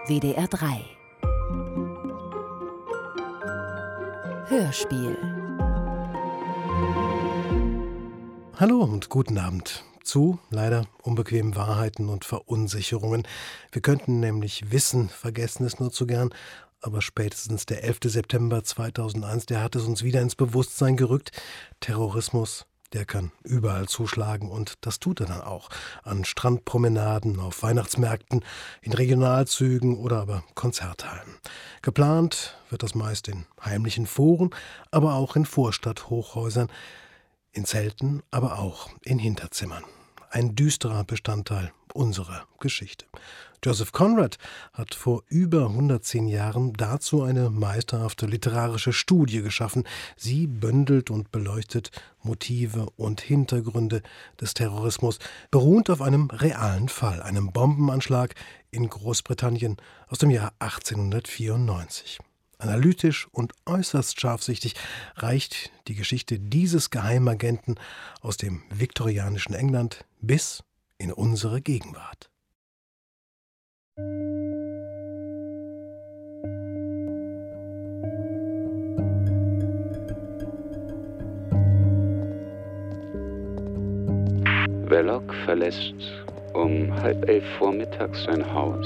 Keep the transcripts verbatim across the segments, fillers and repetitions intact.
W D R drei Hörspiel. Hallo und guten Abend zu leider unbequemen Wahrheiten und Verunsicherungen. Wir könnten nämlich wissen, vergessen es nur zu gern, aber spätestens der elfte September zweitausendeins, der hat es uns wieder ins Bewusstsein gerückt. Terrorismus, der kann überall zuschlagen und das tut er dann auch. An Strandpromenaden, auf Weihnachtsmärkten, in Regionalzügen oder aber Konzerthallen. Geplant wird das meist in heimlichen Foren, aber auch in Vorstadthochhäusern, in Zelten, aber auch in Hinterzimmern. Ein düsterer Bestandteil unserer Geschichte. Joseph Conrad hat vor über hundertzehn Jahren dazu eine meisterhafte literarische Studie geschaffen. Sie bündelt und beleuchtet Motive und Hintergründe des Terrorismus, beruhend auf einem realen Fall, einem Bombenanschlag in Großbritannien aus dem Jahr achtzehnhundertvierundneunzig. Analytisch und äußerst scharfsichtig reicht die Geschichte dieses Geheimagenten aus dem viktorianischen England bis in unsere Gegenwart. Verloc verlässt um halb elf vormittags sein Haus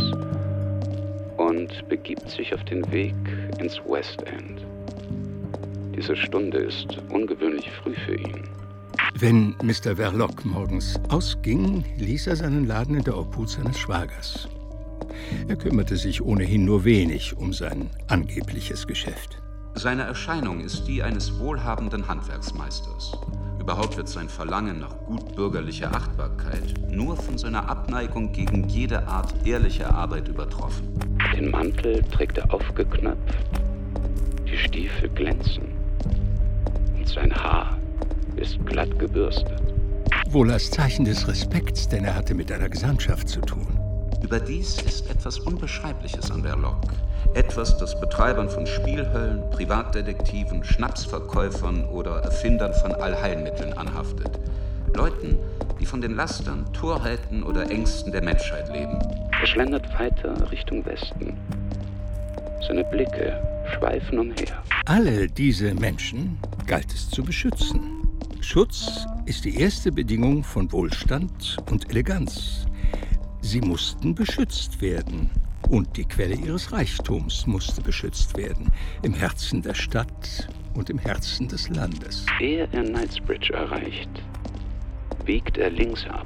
und begibt sich auf den Weg ins West End. Diese Stunde ist ungewöhnlich früh für ihn. Wenn Mister Verloc morgens ausging, ließ er seinen Laden in der Obhut seines Schwagers. Er kümmerte sich ohnehin nur wenig um sein angebliches Geschäft. Seine Erscheinung ist die eines wohlhabenden Handwerksmeisters. Überhaupt wird sein Verlangen nach gutbürgerlicher Achtbarkeit nur von seiner Abneigung gegen jede Art ehrlicher Arbeit übertroffen. Den Mantel trägt er aufgeknöpft, die Stiefel glänzen und sein Haar ist glatt gebürstet. Wohl als Zeichen des Respekts, denn er hatte mit einer Gesandtschaft zu tun. Überdies ist etwas Unbeschreibliches an Verloc. Etwas, das Betreibern von Spielhöllen, Privatdetektiven, Schnapsverkäufern oder Erfindern von Allheilmitteln anhaftet. Leuten, die von den Lastern, Torheiten oder Ängsten der Menschheit leben. Er schlendert weiter Richtung Westen. Seine Blicke schweifen umher. Alle diese Menschen galt es zu beschützen. Schutz ist die erste Bedingung von Wohlstand und Eleganz. Sie mussten beschützt werden. Und die Quelle ihres Reichtums musste beschützt werden. Im Herzen der Stadt und im Herzen des Landes. Ehe er Knightsbridge erreicht, biegt er links ab.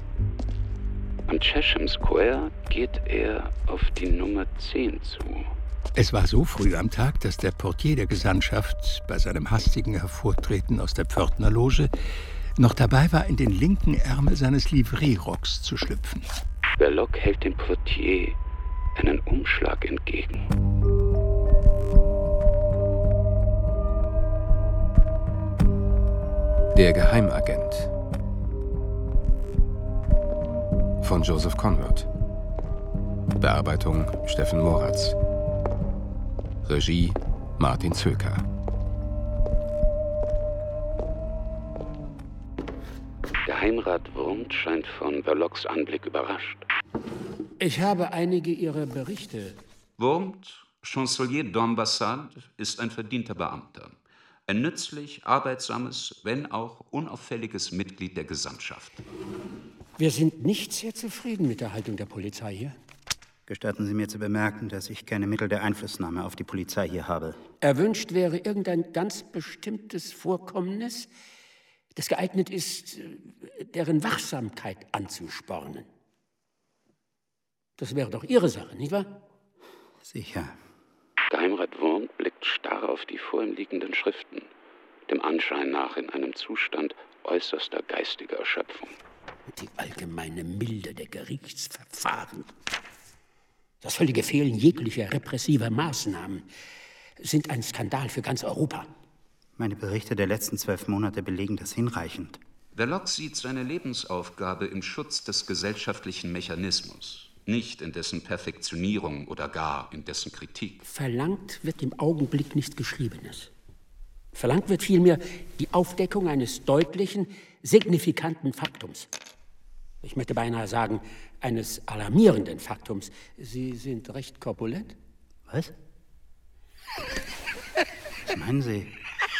Am Chesham Square geht er auf die Nummer zehn zu. Es war so früh am Tag, dass der Portier der Gesandtschaft bei seinem hastigen Hervortreten aus der Pförtnerloge noch dabei war, in den linken Ärmel seines Livrierrocks zu schlüpfen. Verloc hält dem Portier einen Umschlag entgegen. Der Geheimagent von Joseph Conrad. Bearbeitung Steffen Moratz. Regie Martin Zöker. Geheimrat Wurmt scheint von Verlocs Anblick überrascht. Ich habe einige Ihrer Berichte. Wurmt, Chancelier d'Ambassade, ist ein verdienter Beamter. Ein nützlich, arbeitsames, wenn auch unauffälliges Mitglied der Gesandtschaft. Wir sind nicht sehr zufrieden mit der Haltung der Polizei hier. Gestatten Sie mir zu bemerken, dass ich keine Mittel der Einflussnahme auf die Polizei hier habe. Erwünscht wäre irgendein ganz bestimmtes Vorkommnis, das geeignet ist, deren Wachsamkeit anzuspornen. Das wäre doch Ihre Sache, nicht wahr? Sicher. Geheimrat Wurmt blickt starr auf die vor ihm liegenden Schriften, dem Anschein nach in einem Zustand äußerster geistiger Erschöpfung. Die allgemeine Milde der Gerichtsverfahren, das völlige Fehlen jeglicher repressiver Maßnahmen sind ein Skandal für ganz Europa. Meine Berichte der letzten zwölf Monate belegen das hinreichend. Verloc sieht seine Lebensaufgabe im Schutz des gesellschaftlichen Mechanismus, nicht in dessen Perfektionierung oder gar in dessen Kritik. Verlangt wird im Augenblick nichts Geschriebenes. Verlangt wird vielmehr die Aufdeckung eines deutlichen, signifikanten Faktums. ich möchte beinahe sagen, eines alarmierenden Faktums. Sie sind recht korpulent. Was? Was meinen Sie?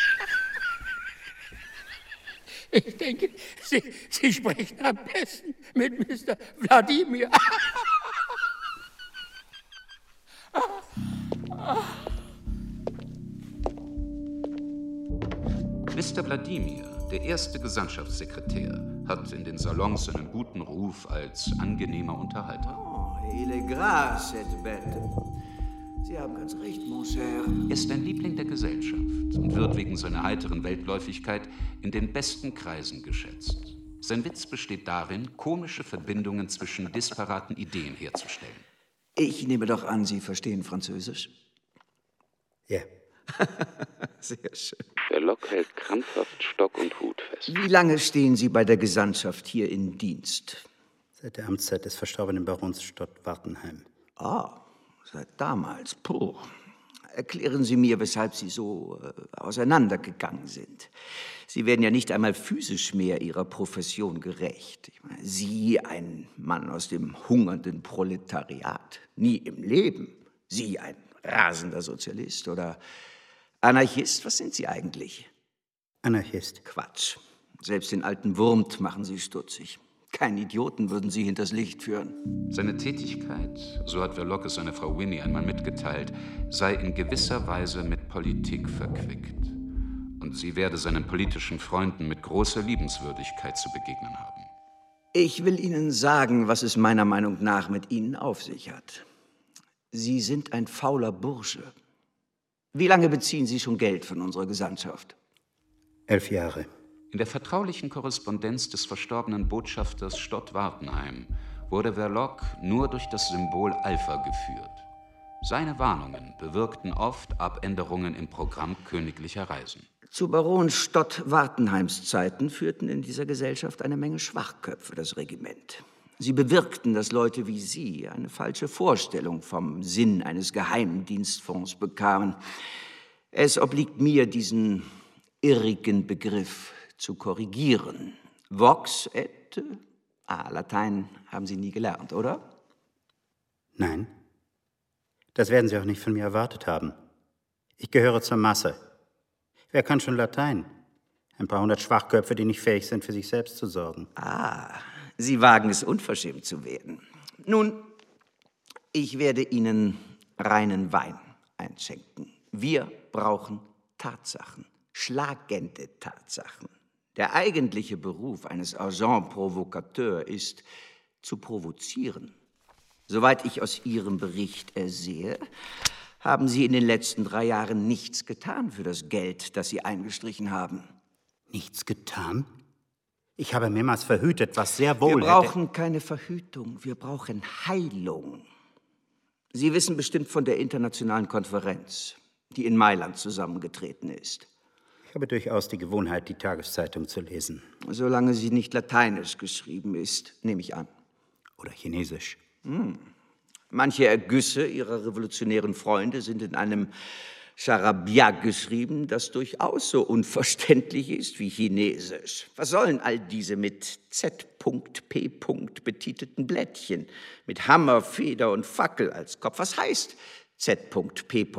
Ich denke, Sie, Sie sprechen am besten mit Mister Wladimir. Mister Wladimir, der erste Gesandtschaftssekretär, hat in den Salons einen guten Ruf als angenehmer Unterhalter. Oh, il est gras, cette bête. Sie haben ganz recht, Monsieur. Er ist ein Liebling der Gesellschaft und wird wegen seiner heiteren Weltläufigkeit in den besten Kreisen geschätzt. Sein Witz besteht darin, komische Verbindungen zwischen disparaten Ideen herzustellen. Ich nehme doch an, Sie verstehen Französisch? Ja. Sehr schön. Verloc hält krampfhaft Stock und Hut fest. Wie lange stehen Sie bei der Gesandtschaft hier in Dienst? Seit der Amtszeit des verstorbenen Barons Stott-Wartenheim. Ah, seit damals. Puh. Erklären Sie mir, weshalb Sie so äh, auseinandergegangen sind. Sie werden ja nicht einmal physisch mehr Ihrer Profession gerecht. Ich meine, Sie, ein Mann aus dem hungernden Proletariat, nie im Leben. Sie, ein rasender Sozialist oder Anarchist, was sind Sie eigentlich? Anarchist. Quatsch. Selbst den alten Wurmt machen Sie stutzig. Keinen Idioten würden Sie hinters Licht führen. Seine Tätigkeit, so hat Verloc es seiner Frau Winnie einmal mitgeteilt, sei in gewisser Weise mit Politik verquickt. Und sie werde seinen politischen Freunden mit großer Liebenswürdigkeit zu begegnen haben. Ich will Ihnen sagen, was es meiner Meinung nach mit Ihnen auf sich hat. Sie sind ein fauler Bursche. Wie lange beziehen Sie schon Geld von unserer Gesandtschaft? Elf Jahre. In der vertraulichen Korrespondenz des verstorbenen Botschafters Stott-Wartenheim wurde Verloc nur durch das Symbol Alpha geführt. Seine Warnungen bewirkten oft Abänderungen im Programm königlicher Reisen. Zu Baron Stott-Wartenheims Zeiten führten in dieser Gesellschaft eine Menge Schwachköpfe das Regiment. Sie bewirkten, dass Leute wie Sie eine falsche Vorstellung vom Sinn eines Geheimdienstfonds bekamen. Es obliegt mir, diesen irrigen Begriff zu korrigieren. Vox et... Ah, Latein haben Sie nie gelernt, oder? Nein. Das werden Sie auch nicht von mir erwartet haben. Ich gehöre zur Masse. Wer kann schon Latein? Ein paar hundert Schwachköpfe, die nicht fähig sind, für sich selbst zu sorgen. Ah, Sie wagen es, unverschämt zu werden. Nun, ich werde Ihnen reinen Wein einschenken. Wir brauchen Tatsachen, schlagende Tatsachen. Der eigentliche Beruf eines Agent Provocateur ist, zu provozieren. Soweit ich aus Ihrem Bericht ersehe, haben Sie in den letzten drei Jahren nichts getan für das Geld, das Sie eingestrichen haben. Nichts getan? Ich habe mehrmals verhütet, was sehr wohl Wir brauchen hätte... keine Verhütung, wir brauchen Heilung. Sie wissen bestimmt von der internationalen Konferenz, die in Mailand zusammengetreten ist. Ich habe durchaus die Gewohnheit, die Tageszeitung zu lesen. Solange sie nicht lateinisch geschrieben ist, nehme ich an. Oder chinesisch. Hm. Manche Ergüsse ihrer revolutionären Freunde sind in einem Charabia geschrieben, das durchaus so unverständlich ist wie Chinesisch. Was sollen all diese mit Z P betitelten Blättchen, mit Hammer, Feder und Fackel als Kopf? Was heißt Z P?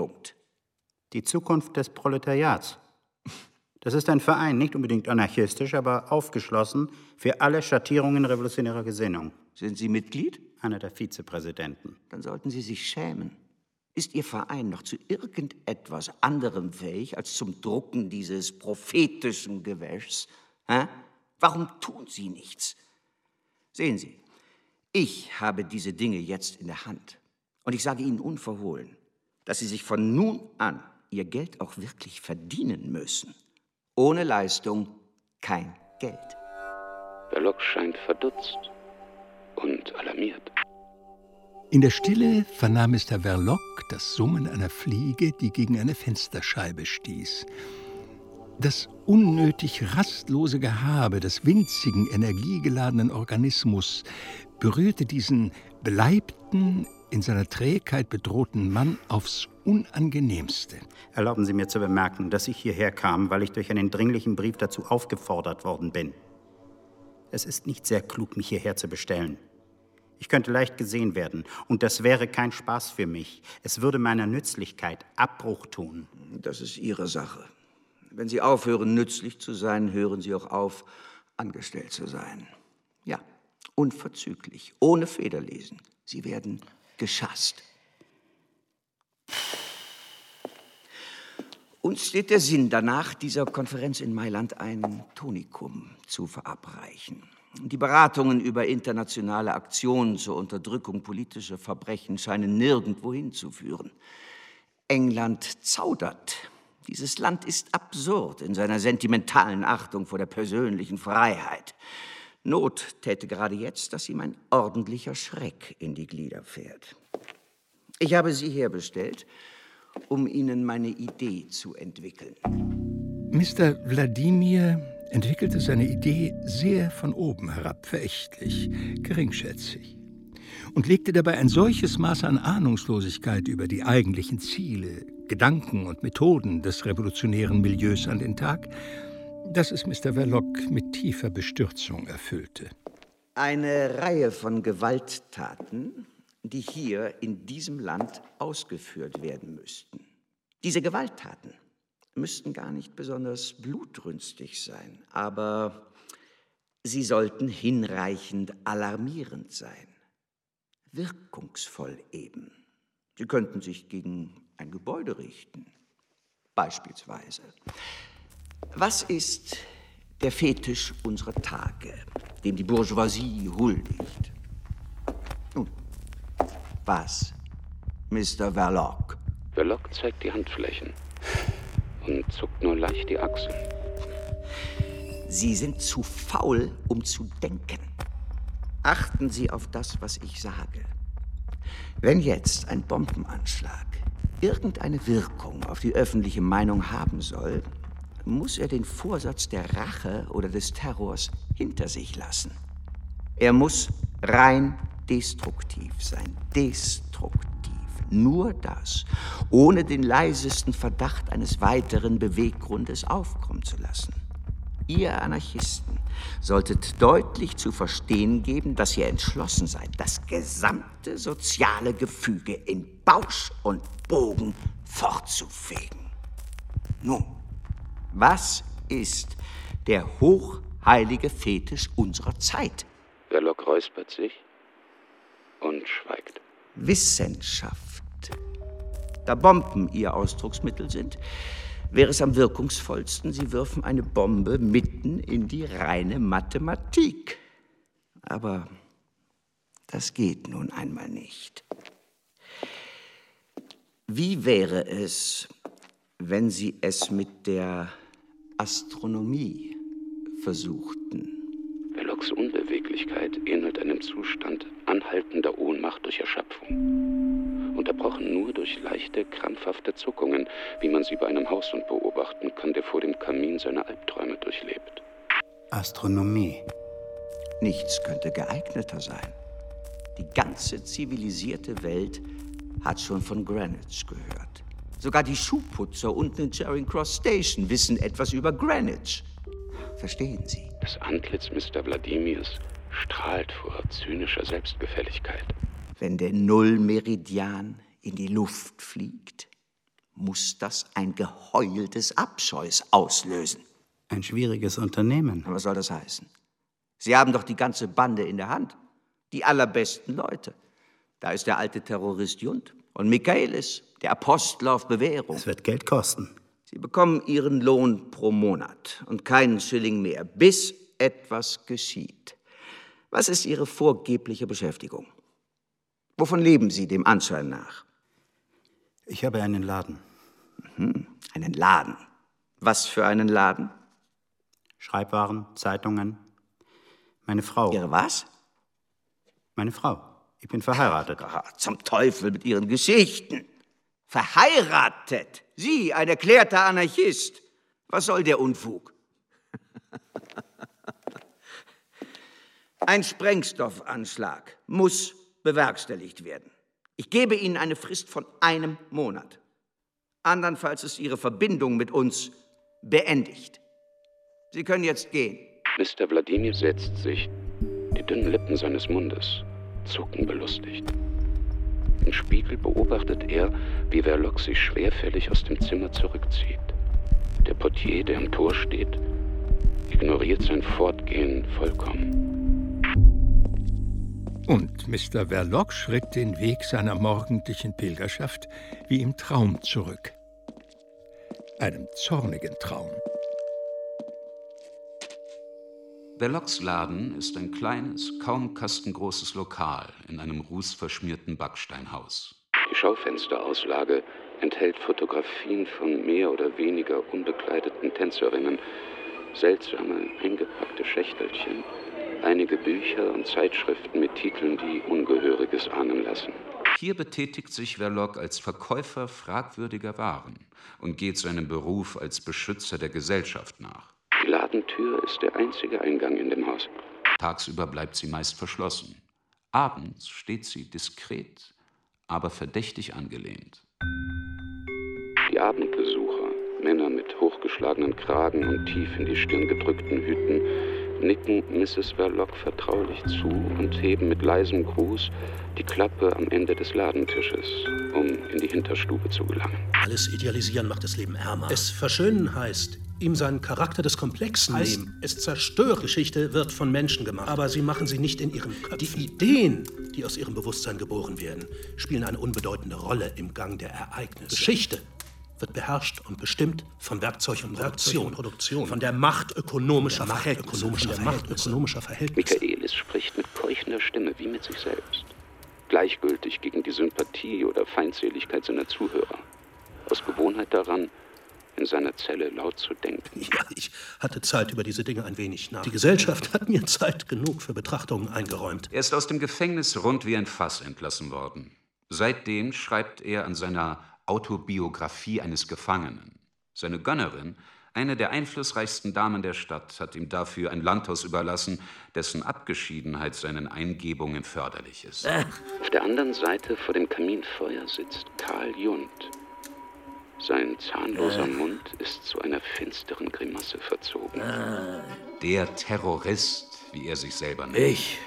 Die Zukunft des Proletariats. Das ist ein Verein, nicht unbedingt anarchistisch, aber aufgeschlossen für alle Schattierungen revolutionärer Gesinnung. Sind Sie Mitglied? Einer der Vizepräsidenten. Dann sollten Sie sich schämen. Ist Ihr Verein noch zu irgendetwas anderem fähig als zum Drucken dieses prophetischen Gewäschs? Hä? Warum tun Sie nichts? Sehen Sie, ich habe diese Dinge jetzt in der Hand. Und ich sage Ihnen unverhohlen, dass Sie sich von nun an Ihr Geld auch wirklich verdienen müssen. Ohne Leistung kein Geld. Verloc scheint verdutzt und alarmiert. In der Stille vernahm Mister Verloc das Summen einer Fliege, die gegen eine Fensterscheibe stieß. Das unnötig rastlose Gehabe des winzigen, energiegeladenen Organismus berührte diesen beleibten, in seiner Trägheit bedrohten Mann aufs Unangenehmste. Erlauben Sie mir zu bemerken, dass ich hierher kam, weil ich durch einen dringlichen Brief dazu aufgefordert worden bin. Es ist nicht sehr klug, mich hierher zu bestellen. Ich könnte leicht gesehen werden, und das wäre kein Spaß für mich. Es würde meiner Nützlichkeit Abbruch tun. Das ist Ihre Sache. Wenn Sie aufhören, nützlich zu sein, hören Sie auch auf, angestellt zu sein. Ja, unverzüglich, ohne Federlesen. Sie werden geschasst. Uns steht der Sinn danach, dieser Konferenz in Mailand ein Tonikum zu verabreichen. Die Beratungen über internationale Aktionen zur Unterdrückung politischer Verbrechen scheinen nirgendwo hinzuführen. England zaudert. Dieses Land ist absurd in seiner sentimentalen Achtung vor der persönlichen Freiheit. Not täte gerade jetzt, dass ihm ein ordentlicher Schreck in die Glieder fährt. Ich habe Sie herbestellt, um Ihnen meine Idee zu entwickeln. Mister Wladimir entwickelte seine Idee sehr von oben herab, verächtlich, geringschätzig und legte dabei ein solches Maß an Ahnungslosigkeit über die eigentlichen Ziele, Gedanken und Methoden des revolutionären Milieus an den Tag, dass es Mister Verloc mit tiefer Bestürzung erfüllte. Eine Reihe von Gewalttaten, die hier in diesem Land ausgeführt werden müssten. Diese Gewalttaten müssten gar nicht besonders blutrünstig sein, aber sie sollten hinreichend alarmierend sein. Wirkungsvoll eben. Sie könnten sich gegen ein Gebäude richten, beispielsweise. Was ist der Fetisch unserer Tage, dem die Bourgeoisie huldigt? Nun, was, Mister Verloc? Verloc zeigt die Handflächen und zuckt nur leicht die Achseln. Sie sind zu faul, um zu denken. Achten Sie auf das, was ich sage. Wenn jetzt ein Bombenanschlag irgendeine Wirkung auf die öffentliche Meinung haben soll, muss er den Vorsatz der Rache oder des Terrors hinter sich lassen. Er muss rein destruktiv sein. Destruktiv. Nur das, ohne den leisesten Verdacht eines weiteren Beweggrundes aufkommen zu lassen. Ihr Anarchisten solltet deutlich zu verstehen geben, dass ihr entschlossen seid, das gesamte soziale Gefüge in Bausch und Bogen fortzufegen. Nun, was ist der hochheilige Fetisch unserer Zeit? Verloc räuspert sich und schweigt. Wissenschaft. Da Bomben ihr Ausdrucksmittel sind, wäre es am wirkungsvollsten, Sie würfen eine Bombe mitten in die reine Mathematik. Aber das geht nun einmal nicht. Wie wäre es, wenn Sie es mit der Astronomie versuchten? Verlocs Unbeweglichkeit ähnelt einem Zustand anhaltender Ohnmacht durch Erschöpfung. Unterbrochen nur durch leichte, krampfhafte Zuckungen, wie man sie bei einem Haushund beobachten kann, der vor dem Kamin seine Albträume durchlebt. Astronomie. Nichts könnte geeigneter sein. Die ganze zivilisierte Welt hat schon von Greenwich gehört. Sogar die Schuhputzer unten in Charing Cross Station wissen etwas über Greenwich. Verstehen Sie? Das Antlitz Mister Wladimirs strahlt vor zynischer Selbstgefälligkeit. Wenn der Nullmeridian in die Luft fliegt, muss das ein Geheul des Abscheus auslösen. Ein schwieriges Unternehmen. Was soll das heißen? Sie haben doch die ganze Bande in der Hand. Die allerbesten Leute. Da ist der alte Terrorist Junt und Michaelis, der Apostel auf Bewährung. Es wird Geld kosten. Sie bekommen Ihren Lohn pro Monat und keinen Schilling mehr, bis etwas geschieht. Was ist Ihre vorgebliche Beschäftigung? Wovon leben Sie dem Anschein nach? Ich habe einen Laden. Mhm, einen Laden. Was für einen Laden? Schreibwaren, Zeitungen. Meine Frau. Ihre was? Meine Frau. Ich bin verheiratet. Ach, zum Teufel mit Ihren Geschichten. Verheiratet? Sie, ein erklärter Anarchist. Was soll der Unfug? Ein Sprengstoffanschlag muss bewerkstelligt werden. Ich gebe Ihnen eine Frist von einem Monat. Andernfalls ist Ihre Verbindung mit uns beendigt. Sie können jetzt gehen. Mister Wladimir setzt sich. Die dünnen Lippen seines Mundes zucken belustigt. Im Spiegel beobachtet er, wie Verloc sich schwerfällig aus dem Zimmer zurückzieht. Der Portier, der am Tor steht, ignoriert sein Fortgehen vollkommen. Und Mister Verloc schritt den Weg seiner morgendlichen Pilgerschaft wie im Traum zurück. Einem zornigen Traum. Verlocs Laden ist ein kleines, kaum kastengroßes Lokal in einem rußverschmierten Backsteinhaus. Die Schaufensterauslage enthält Fotografien von mehr oder weniger unbekleideten Tänzerinnen, seltsame, eingepackte Schächtelchen, einige Bücher und Zeitschriften mit Titeln, die Ungehöriges ahnen lassen. Hier betätigt sich Verloc als Verkäufer fragwürdiger Waren und geht seinem Beruf als Beschützer der Gesellschaft nach. Die Ladentür ist der einzige Eingang in dem Haus. Tagsüber bleibt sie meist verschlossen. Abends steht sie diskret, aber verdächtig angelehnt. Die Abendbesucher, Männer mit hochgeschlagenen Kragen und tief in die Stirn gedrückten Hüten, nicken Misses Verloc vertraulich zu und heben mit leisem Gruß die Klappe am Ende des Ladentisches, um in die Hinterstube zu gelangen. Alles idealisieren macht das Leben ärmer. Es verschönen heißt, ihm seinen Charakter des Komplexen heißt, nehmen. Es zerstören. Geschichte wird von Menschen gemacht, aber sie machen sie nicht in ihren Köpfen. Die Ideen, die aus ihrem Bewusstsein geboren werden, spielen eine unbedeutende Rolle im Gang der Ereignisse. Geschichte wird beherrscht und bestimmt von Werkzeug und Produktion, Produktion, von der Macht ökonomischer Verhältnisse. Ökonomischer der Macht ökonomischer Verhältnisse. Michaelis spricht mit keuchender Stimme wie mit sich selbst. Gleichgültig gegen die Sympathie oder Feindseligkeit seiner Zuhörer. Aus Gewohnheit daran, in seiner Zelle laut zu denken. Ja, ich hatte Zeit, über diese Dinge ein wenig nach. Die Gesellschaft hat mir Zeit genug für Betrachtungen eingeräumt. Er ist aus dem Gefängnis rund wie ein Fass entlassen worden. Seitdem schreibt er an seiner Autobiografie eines Gefangenen. Seine Gönnerin, eine der einflussreichsten Damen der Stadt, hat ihm dafür ein Landhaus überlassen, dessen Abgeschiedenheit seinen Eingebungen förderlich ist. Äh. Auf der anderen Seite vor dem Kaminfeuer sitzt Karl Jund. Sein zahnloser äh. Mund ist zu einer finsteren Grimasse verzogen. Äh. Der Terrorist, wie er sich selber nennt. Ich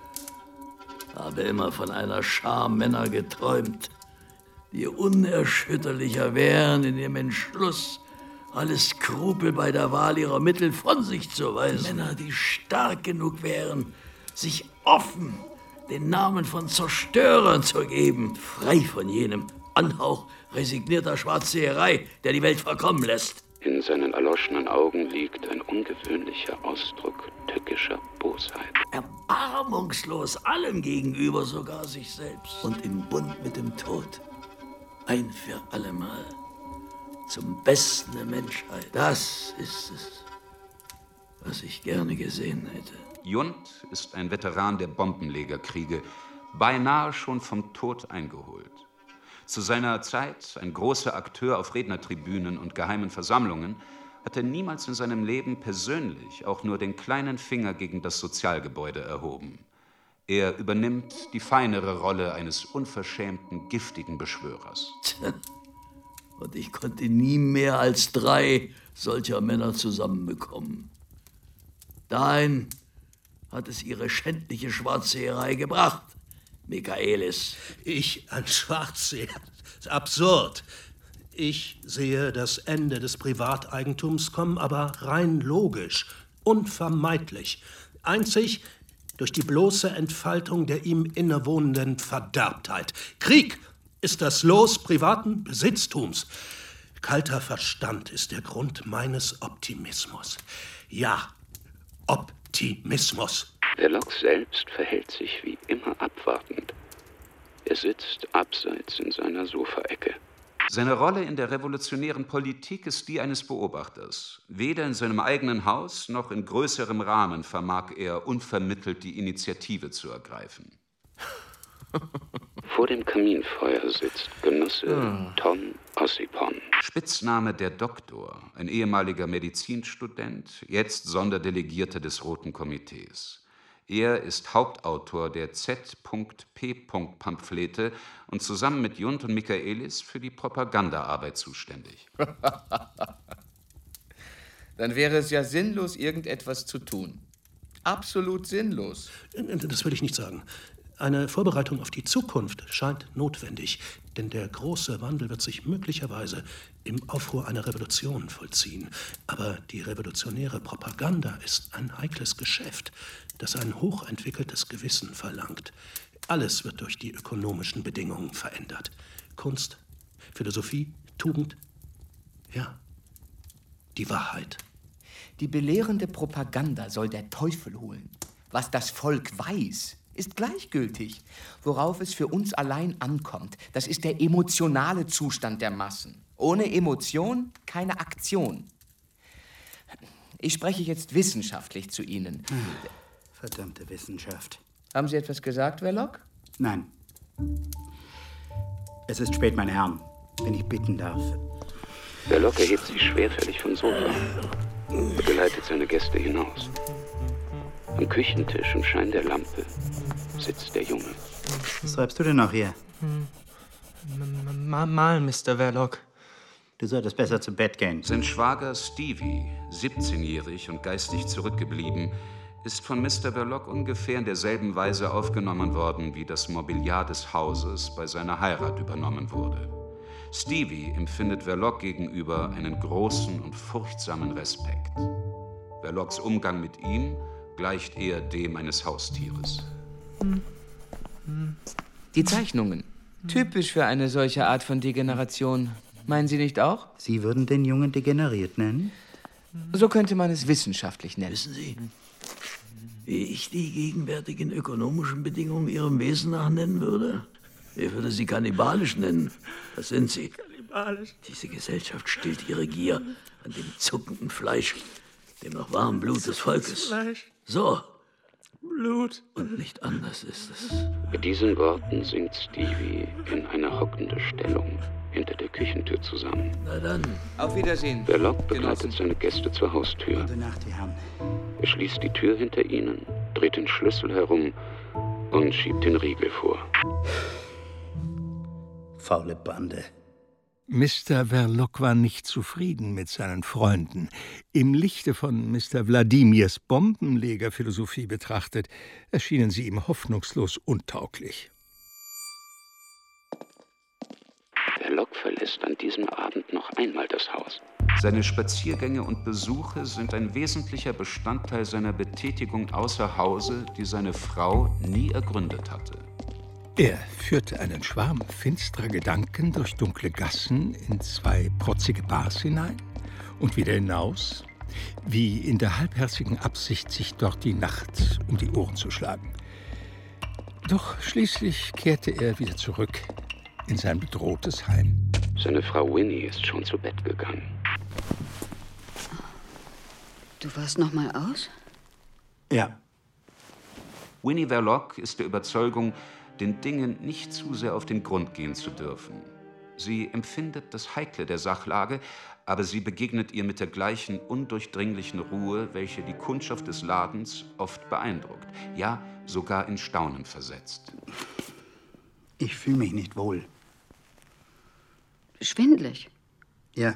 habe immer von einer Schar Männer geträumt, die unerschütterlicher wären in ihrem Entschluss, alle Skrupel bei der Wahl ihrer Mittel von sich zu weisen. Männer, die stark genug wären, sich offen den Namen von Zerstörern zu geben, frei von jenem Anhauch resignierter Schwarzseherei, der die Welt verkommen lässt. In seinen erloschenen Augen liegt ein ungewöhnlicher Ausdruck tückischer Bosheit. Erbarmungslos allem gegenüber, sogar sich selbst. Und im Bund mit dem Tod, ein für allemal, zum Besten der Menschheit. Das ist es, was ich gerne gesehen hätte. Jund ist ein Veteran der Bombenlegerkriege, beinahe schon vom Tod eingeholt. Zu seiner Zeit ein großer Akteur auf Rednertribünen und geheimen Versammlungen, hat er niemals in seinem Leben persönlich auch nur den kleinen Finger gegen das Sozialgebäude erhoben. Er übernimmt die feinere Rolle eines unverschämten, giftigen Beschwörers. Tja, und ich konnte nie mehr als drei solcher Männer zusammenbekommen. Dahin hat es ihre schändliche Schwarzseherei gebracht, Michaelis. Ich ein Schwarzseher? Absurd. Ich sehe das Ende des Privateigentums kommen, aber rein logisch, unvermeidlich. Einzig durch die bloße Entfaltung der ihm innewohnenden Verderbtheit. Krieg ist das Los privaten Besitztums. Kalter Verstand ist der Grund meines Optimismus. Ja, Optimismus. Verloc selbst verhält sich wie immer abwartend. Er sitzt abseits in seiner Sofaecke. Seine Rolle in der revolutionären Politik ist die eines Beobachters. Weder in seinem eigenen Haus noch in größerem Rahmen vermag er unvermittelt die Initiative zu ergreifen. Vor dem Kaminfeuer sitzt Genosse hm. Tom Ossipon. Spitzname der Doktor, ein ehemaliger Medizinstudent, jetzt Sonderdelegierter des Roten Komitees. Er ist Hauptautor der Z P Pamphlete und zusammen mit Jund und Michaelis für die Propagandaarbeit zuständig. Dann wäre es ja sinnlos, irgendetwas zu tun. Absolut sinnlos. Das will ich nicht sagen. Eine Vorbereitung auf die Zukunft scheint notwendig, denn der große Wandel wird sich möglicherweise im Aufruhr einer Revolution vollziehen. Aber die revolutionäre Propaganda ist ein heikles Geschäft, das ein hochentwickeltes Gewissen verlangt. Alles wird durch die ökonomischen Bedingungen verändert. Kunst, Philosophie, Tugend, ja, die Wahrheit. Die belehrende Propaganda soll der Teufel holen. Was das Volk weiß, ist gleichgültig. Worauf es für uns allein ankommt, das ist der emotionale Zustand der Massen. Ohne Emotion keine Aktion. Ich spreche jetzt wissenschaftlich zu Ihnen. Verdammte Wissenschaft. Haben Sie etwas gesagt, Verloc? Nein. Es ist spät, meine Herren, wenn ich bitten darf. Verloc erhebt sich schwerfällig vom Sofa und geleitet seine Gäste hinaus. Am Küchentisch im Schein der Lampe sitzt der Junge. Was treibst du denn noch hier? Mal, Mister Verloc. Du solltest besser zu Bett gehen. Sein Schwager Stevie, siebzehnjährig und geistig zurückgeblieben, ist von Mister Verloc ungefähr in derselben Weise aufgenommen worden, wie das Mobiliar des Hauses bei seiner Heirat übernommen wurde. Stevie empfindet Verloc gegenüber einen großen und furchtsamen Respekt. Verlocs Umgang mit ihm gleicht eher dem eines Haustieres. Die Zeichnungen. Typisch für eine solche Art von Degeneration. Meinen Sie nicht auch? Sie würden den Jungen degeneriert nennen? So könnte man es wissenschaftlich nennen. Wissen Sie, wie ich die gegenwärtigen ökonomischen Bedingungen Ihrem Wesen nach nennen würde? Ich würde sie kannibalisch nennen. Das sind sie. Kannibalisch? Diese Gesellschaft stillt ihre Gier an dem zuckenden Fleisch, dem noch warmen Blut des Volkes. Fleisch. So. Blut. Und nicht anders ist es. Mit diesen Worten sinkt Stevie in eine hockende Stellung hinter der Küchentür zusammen. Na dann. Auf Wiedersehen. Verloc begleitet seine Gäste zur Haustür. Gute Nacht, die Herren. Er schließt die Tür hinter ihnen, dreht den Schlüssel herum und schiebt den Riegel vor. Faule Bande. Mister Verloc war nicht zufrieden mit seinen Freunden. Im Lichte von Mister Wladimirs Bombenlegerphilosophie betrachtet, erschienen sie ihm hoffnungslos untauglich. Verloc verlässt an diesem Abend noch einmal das Haus. Seine Spaziergänge und Besuche sind ein wesentlicher Bestandteil seiner Betätigung außer Hause, die seine Frau nie ergründet hatte. Er führte einen Schwarm finsterer Gedanken durch dunkle Gassen in zwei protzige Bars hinein und wieder hinaus, wie in der halbherzigen Absicht, sich dort die Nacht um die Ohren zu schlagen. Doch schließlich kehrte er wieder zurück in sein bedrohtes Heim. Seine Frau Winnie ist schon zu Bett gegangen. Du warst noch mal aus? Ja. Winnie Verloc ist der Überzeugung, den Dingen nicht zu sehr auf den Grund gehen zu dürfen. Sie empfindet das Heikle der Sachlage, aber sie begegnet ihr mit der gleichen undurchdringlichen Ruhe, welche die Kundschaft des Ladens oft beeindruckt, ja sogar in Staunen versetzt. Ich fühle mich nicht wohl. Schwindelig? Ja.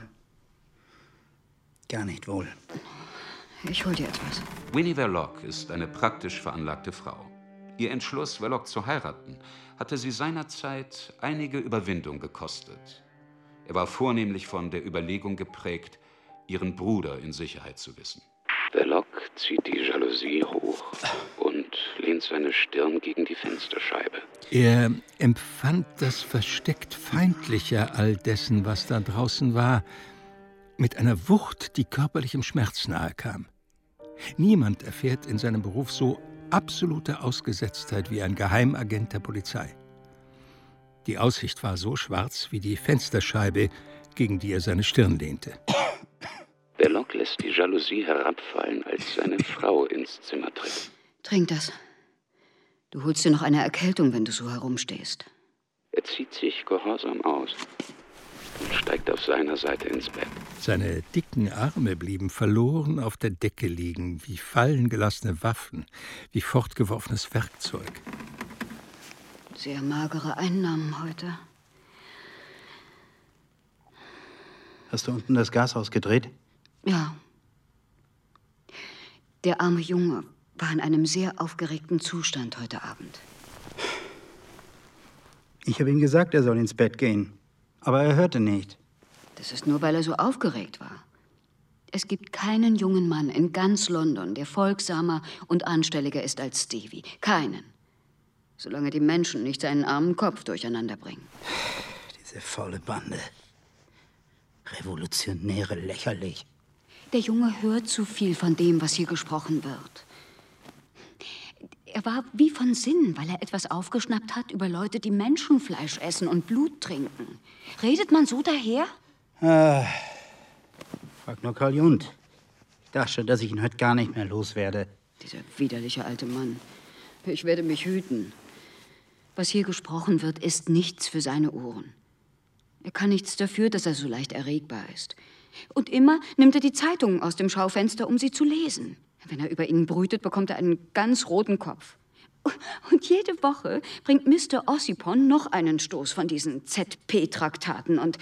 Gar nicht wohl. Ich hol dir etwas. Winnie Verloc ist eine praktisch veranlagte Frau. Ihr Entschluss, Verloc zu heiraten, hatte sie seinerzeit einige Überwindung gekostet. Er war vornehmlich von der Überlegung geprägt, ihren Bruder in Sicherheit zu wissen. Verloc zieht die Jalousie hoch und lehnt seine Stirn gegen die Fensterscheibe. Er empfand das versteckt Feindliche all dessen, was da draußen war, mit einer Wucht, die körperlichem Schmerz nahe kam. Niemand erfährt in seinem Beruf so absolute Ausgesetztheit wie ein Geheimagent der Polizei. Die Aussicht war so schwarz wie die Fensterscheibe, gegen die er seine Stirn lehnte. Verloc lässt die Jalousie herabfallen, als seine Frau ins Zimmer tritt. Trink das. Du holst dir noch eine Erkältung, wenn du so herumstehst. Er zieht sich gehorsam aus und steigt auf seiner Seite ins Bett. Seine dicken Arme blieben verloren auf der Decke liegen, wie fallen gelassene Waffen, wie fortgeworfenes Werkzeug. Sehr magere Einnahmen heute. Hast du unten das Gas ausgedreht? Ja, Der arme Junge war in einem sehr aufgeregten Zustand heute Abend. Ich habe ihm gesagt, er soll ins Bett gehen. Aber er hörte nicht. Das ist nur, weil er so aufgeregt war. Es gibt keinen jungen Mann in ganz London, der folgsamer und anstelliger ist als Stevie. Keinen. Solange die Menschen nicht seinen armen Kopf durcheinander bringen. Diese faule Bande. Revolutionäre, lächerlich. Der Junge hört zu viel von dem, was hier gesprochen wird. Er war wie von Sinnen, weil er etwas aufgeschnappt hat über Leute, die Menschenfleisch essen und Blut trinken. Redet man so daher? Ah, frag nur Karl Jund. Ich dachte schon, dass ich ihn heute gar nicht mehr loswerde. Dieser widerliche alte Mann. Ich werde mich hüten. Was hier gesprochen wird, ist nichts für seine Ohren. Er kann nichts dafür, dass er so leicht erregbar ist. Und immer nimmt er die Zeitungen aus dem Schaufenster, um sie zu lesen. Wenn er über ihnen brütet, bekommt er einen ganz roten Kopf. Und jede Woche bringt Mister Ossipon noch einen Stoß von diesen Z P-Traktaten und...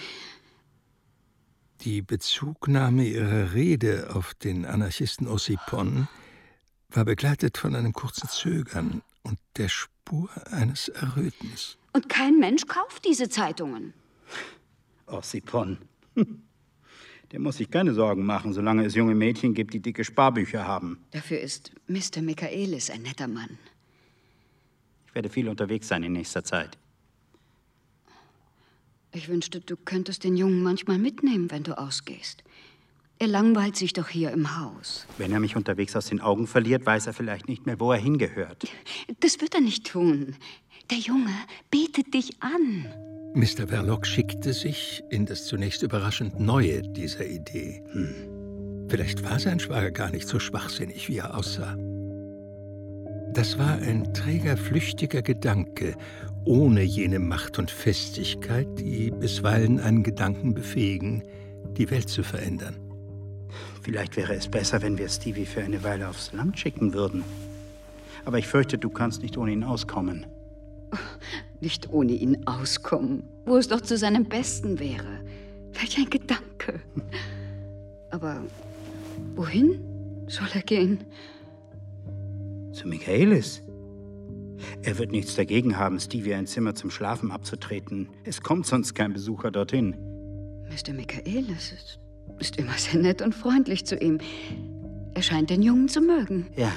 Die Bezugnahme ihrer Rede auf den Anarchisten Ossipon war begleitet von einem kurzen Zögern und der Spur eines Errötens. Und kein Mensch kauft diese Zeitungen. Ossipon. Der muss sich keine Sorgen machen, solange es junge Mädchen gibt, die dicke Sparbücher haben. Dafür ist Mister Michaelis ein netter Mann. Ich werde viel unterwegs sein in nächster Zeit. Ich wünschte, du könntest den Jungen manchmal mitnehmen, wenn du ausgehst. Er langweilt sich doch hier im Haus. Wenn er mich unterwegs aus den Augen verliert, weiß er vielleicht nicht mehr, wo er hingehört. Das wird er nicht tun. Der Junge betet dich an. Mister Verloc schickte sich in das zunächst überraschend Neue dieser Idee. Hm. Vielleicht war sein Schwager gar nicht so schwachsinnig, wie er aussah. Das war ein träger, flüchtiger Gedanke, ohne jene Macht und Festigkeit, die bisweilen einen Gedanken befähigen, die Welt zu verändern. Vielleicht wäre es besser, wenn wir Stevie für eine Weile aufs Land schicken würden. Aber ich fürchte, du kannst nicht ohne ihn auskommen. Nicht ohne ihn auskommen, wo es doch zu seinem Besten wäre. Welch ein Gedanke. Aber wohin soll er gehen? Zu Michaelis. Er wird nichts dagegen haben, Stevie ein Zimmer zum Schlafen abzutreten. Es kommt sonst kein Besucher dorthin. Mister Michaelis ist, ist immer sehr nett und freundlich zu ihm. Er scheint den Jungen zu mögen. Ja.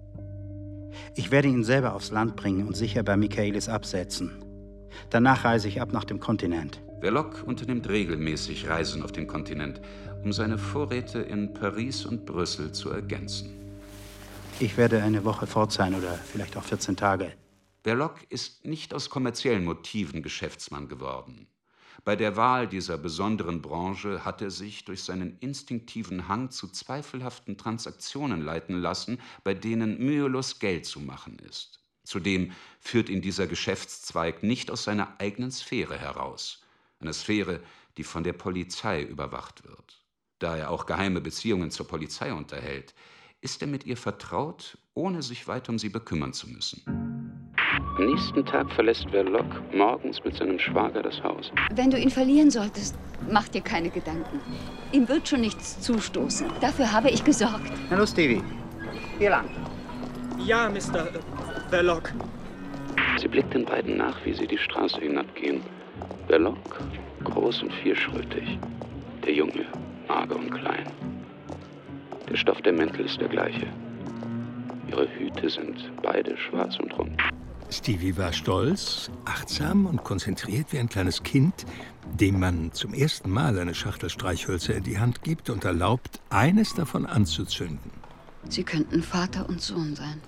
Ich werde ihn selber aufs Land bringen und sicher bei Michaelis absetzen. Danach reise ich ab nach dem Kontinent. Verloc unternimmt regelmäßig Reisen auf den Kontinent, um seine Vorräte in Paris und Brüssel zu ergänzen. Ich werde eine Woche fort sein oder vielleicht auch vierzehn Tage. Verloc ist nicht aus kommerziellen Motiven Geschäftsmann geworden. Bei der Wahl dieser besonderen Branche hat er sich durch seinen instinktiven Hang zu zweifelhaften Transaktionen leiten lassen, bei denen mühelos Geld zu machen ist. Zudem führt ihn dieser Geschäftszweig nicht aus seiner eigenen Sphäre heraus. Eine Sphäre, die von der Polizei überwacht wird. Da er auch geheime Beziehungen zur Polizei unterhält, ist er mit ihr vertraut, ohne sich weiter um sie bekümmern zu müssen. Am nächsten Tag verlässt Verloc morgens mit seinem Schwager das Haus. Wenn du ihn verlieren solltest, mach dir keine Gedanken. Ihm wird schon nichts zustoßen. Dafür habe ich gesorgt. Hallo, Stevie. Hier lang. Ja, Mister Verloc. Sie blickt den beiden nach, wie sie die Straße hinabgehen. Verloc, groß und vierschrötig. Der Junge, mager und klein. Der Stoff der Mäntel ist der gleiche. Ihre Hüte sind beide schwarz und rund. Stevie war stolz, achtsam und konzentriert wie ein kleines Kind, dem man zum ersten Mal eine Schachtel Streichhölzer in die Hand gibt und erlaubt, eines davon anzuzünden. Sie könnten Vater und Sohn sein.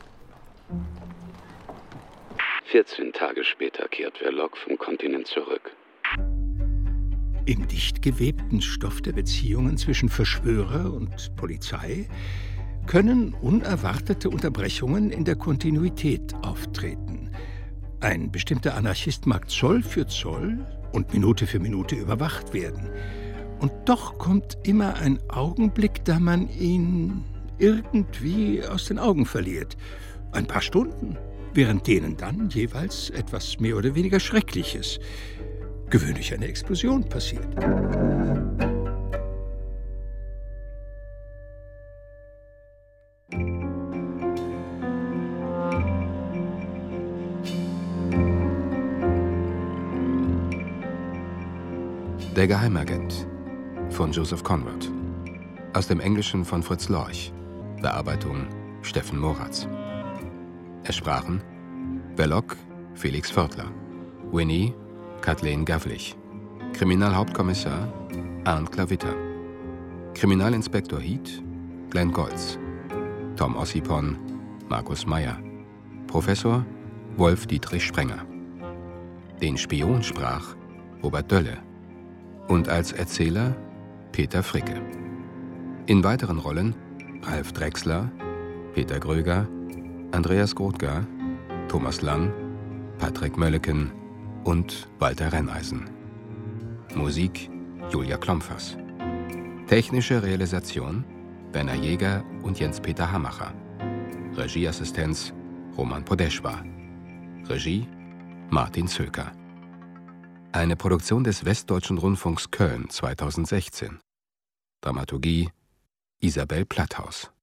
vierzehn Tage später kehrt Verloc vom Kontinent zurück. Im dicht gewebten Stoff der Beziehungen zwischen Verschwörer und Polizei können unerwartete Unterbrechungen in der Kontinuität auftreten. Ein bestimmter Anarchist mag Zoll für Zoll und Minute für Minute überwacht werden. Und doch kommt immer ein Augenblick, da man ihn irgendwie aus den Augen verliert. Ein paar Stunden, während denen dann jeweils etwas mehr oder weniger Schreckliches, gewöhnlich eine Explosion, passiert. Der Geheimagent von Joseph Conrad. Aus dem Englischen von Fritz Lorch. Bearbeitung Steffen Moratz. Es sprachen Belloc Felix Vörtler, Winnie Kathleen Gavlich, Kriminalhauptkommissar Arndt Klavitter, Kriminalinspektor Heat Glenn Goltz, Tom Ossipon Markus Meyer, Professor Wolf Dietrich Sprenger. Den Spion sprach Robert Dölle und als Erzähler Peter Fricke. In weiteren Rollen Ralf Drechsler, Peter Gröger, Andreas Grothger, Thomas Lang, Patrick Mölleken und Walter Renneisen. Musik Julia Klompfers. Technische Realisation Werner Jäger und Jens-Peter Hamacher. Regieassistenz Roman Podeschwa. Regie Martin Zöker. Eine Produktion des Westdeutschen Rundfunks Köln zweitausendsechzehn. Dramaturgie Isabel Platthaus.